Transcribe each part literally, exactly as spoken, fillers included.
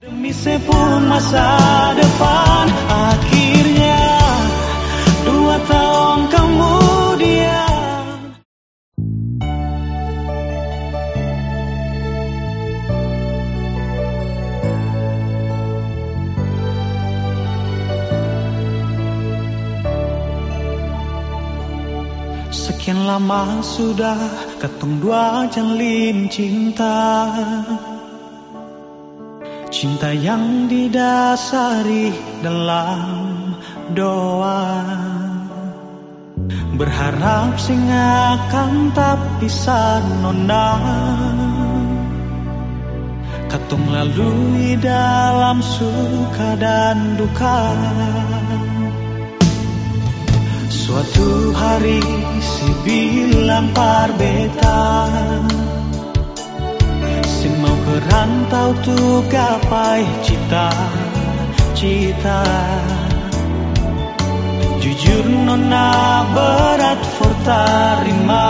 Demi sepuluh masa depan, akhirnya dua tahun kemudian. Sekian lama sudah ketong dua jalin cinta, cinta yang didasari dalam doa, berharap sing akan tak bisa nona katong lalui dalam suka dan duka. Suatu hari si bilang parbeta, si mau ke rantau tuh gapai cita-cita. Jujur nona berat for tarima,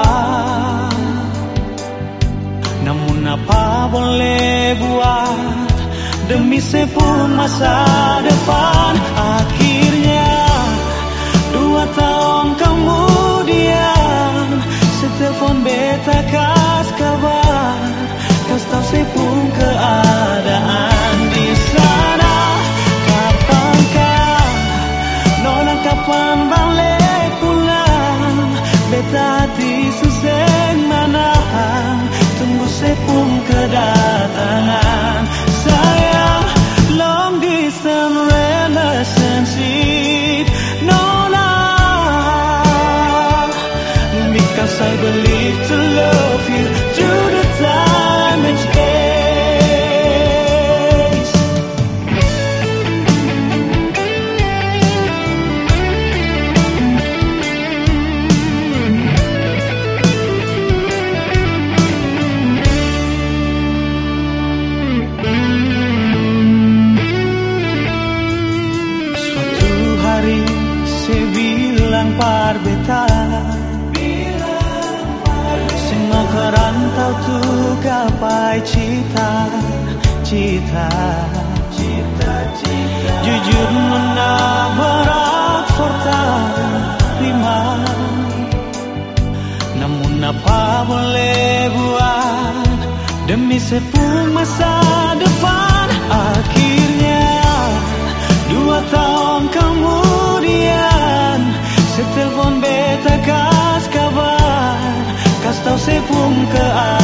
namun apa boleh buat demi sepuluh masa depan. Akhirnya dua tahun kemudian, setelepon beta kas kabar, kas tahu sepung keadaan di sana. Kapankah nona kapan balik pulang? Beta hati susah menahan, tunggu sepung kedatangan. Sayang, long distance relationship, nona, because I believe to love you through the time and space. Suatu hari saya bilang parbeta, semua kerantau tuh gapai cita-cita. Jujur nona berat forta lima, namun apa boleh buat demi sepuluh masa depan. Akhirnya dua tahun kemudian, setelepon beta kas kabar, kas tahu sepung ke